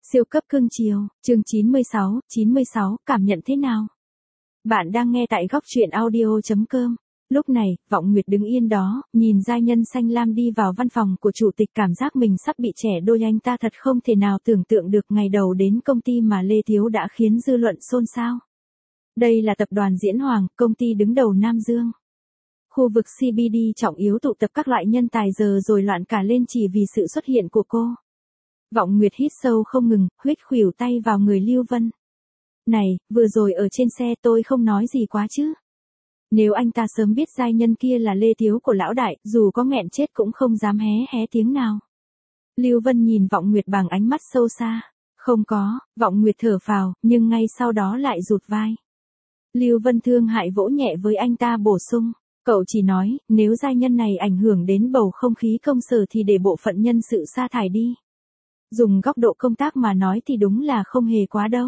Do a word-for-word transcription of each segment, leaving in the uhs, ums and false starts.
Siêu cấp cưng chiều, chương chín mươi sáu, chín mươi sáu, cảm nhận thế nào? Bạn đang nghe tại góc truyện audio chấm com. Lúc này, Vọng Nguyệt đứng yên đó, nhìn giai nhân xanh lam đi vào văn phòng của chủ tịch, cảm giác mình sắp bị trẻ đôi. Anh ta thật không thể nào tưởng tượng được ngày đầu đến công ty mà Lê Thiếu đã khiến dư luận xôn xao. Đây là tập đoàn Diễn Hoàng, công ty đứng đầu Nam Dương. Khu vực xê bê đê trọng yếu tụ tập các loại nhân tài, giờ rồi loạn cả lên chỉ vì sự xuất hiện của cô. Vọng Nguyệt hít sâu không ngừng, huýt khuỷu tay vào người Lưu Vân. Này, vừa rồi ở trên xe tôi không nói gì quá chứ. Nếu anh ta sớm biết giai nhân kia là Lê Thiếu của lão đại, dù có nghẹn chết cũng không dám hé hé tiếng nào. Lưu Vân nhìn Vọng Nguyệt bằng ánh mắt sâu xa. Không có, Vọng Nguyệt thở phào, nhưng ngay sau đó lại rụt vai. Lưu Vân thương hại vỗ nhẹ với anh ta, bổ sung. Cậu chỉ nói, nếu giai nhân này ảnh hưởng đến bầu không khí công sở thì để bộ phận nhân sự sa thải đi. Dùng góc độ công tác mà nói thì đúng là không hề quá đâu.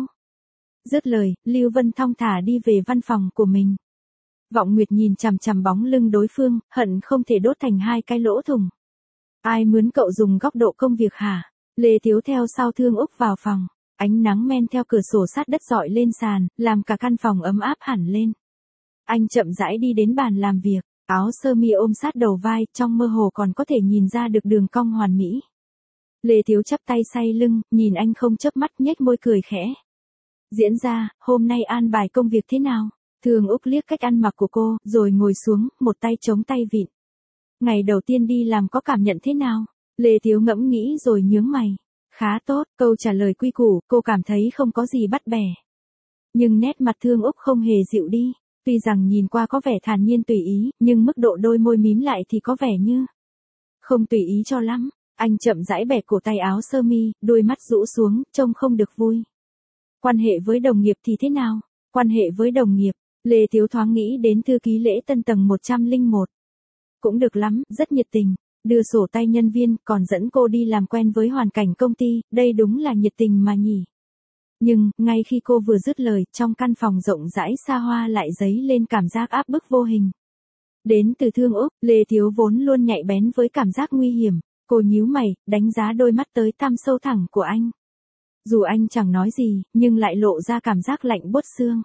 Dứt lời, Lưu Vân thong thả đi về văn phòng của mình. Vọng Nguyệt nhìn chằm chằm bóng lưng đối phương, hận không thể đốt thành hai cái lỗ thủng. Ai mướn cậu dùng góc độ công việc hả? Lê Thiếu theo sau Thương Úc vào phòng. Ánh nắng men theo cửa sổ sát đất rọi lên sàn, làm cả căn phòng ấm áp hẳn lên. Anh chậm rãi đi đến bàn làm việc, áo sơ mi ôm sát đầu vai, trong mơ hồ còn có thể nhìn ra được đường cong hoàn mỹ. Lê Thiếu chắp tay say lưng, nhìn anh không chớp mắt, nhếch môi cười khẽ. Diễn ra, hôm nay an bài công việc thế nào? Thường Úc liếc cách ăn mặc của cô, rồi ngồi xuống, một tay chống tay vịn. Ngày đầu tiên đi làm có cảm nhận thế nào? Lê Thiếu ngẫm nghĩ rồi nhướng mày. Khá tốt, câu trả lời quy củ, cô cảm thấy không có gì bắt bẻ. Nhưng nét mặt Thương Úc không hề dịu đi. Tuy rằng nhìn qua có vẻ thản nhiên tùy ý, nhưng mức độ đôi môi mím lại thì có vẻ như không tùy ý cho lắm. Anh chậm rãi bẻ cổ tay áo sơ mi, đôi mắt rũ xuống, trông không được vui. Quan hệ với đồng nghiệp thì thế nào? Quan hệ với đồng nghiệp, Lê Thiếu thoáng nghĩ đến thư ký lễ tân tầng một không một. Cũng được lắm, rất nhiệt tình, đưa sổ tay nhân viên, còn dẫn cô đi làm quen với hoàn cảnh công ty, đây đúng là nhiệt tình mà nhỉ. Nhưng, ngay khi cô vừa dứt lời, trong căn phòng rộng rãi xa hoa lại dấy lên cảm giác áp bức vô hình. Đến từ Thương Úc, Lê Thiếu vốn luôn nhạy bén với cảm giác nguy hiểm. Cô nhíu mày, đánh giá đôi mắt tới tăm sâu thẳng của anh. Dù anh chẳng nói gì, nhưng lại lộ ra cảm giác lạnh buốt xương.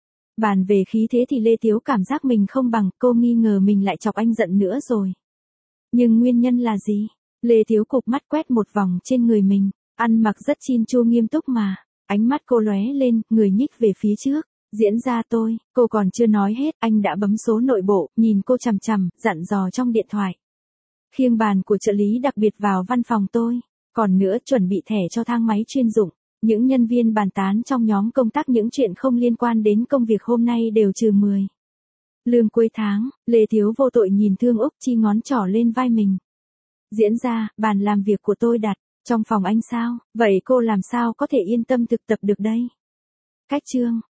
Bàn về khí thế thì Lê Thiếu cảm giác mình không bằng, cô nghi ngờ mình lại chọc anh giận nữa rồi. Nhưng nguyên nhân là gì? Lê Thiếu cụp mắt quét một vòng trên người mình, ăn mặc rất chin chu nghiêm túc mà. Ánh mắt cô lóe lên, người nhích về phía trước. Diễn ra tôi, cô còn chưa nói hết, anh đã bấm số nội bộ, nhìn cô chằm chằm, dặn dò trong điện thoại. Khiêng bàn của trợ lý đặc biệt vào văn phòng tôi. Còn nữa, chuẩn bị thẻ cho thang máy chuyên dụng. Những nhân viên bàn tán trong nhóm công tác những chuyện không liên quan đến công việc hôm nay đều trừ mười. Lương cuối tháng, Lê Thiếu vô tội nhìn Thương Úc chi ngón trỏ lên vai mình. Diễn ra, bàn làm việc của tôi đặt trong phòng anh sao? Vậy cô làm sao có thể yên tâm thực tập được đây? Cách chương.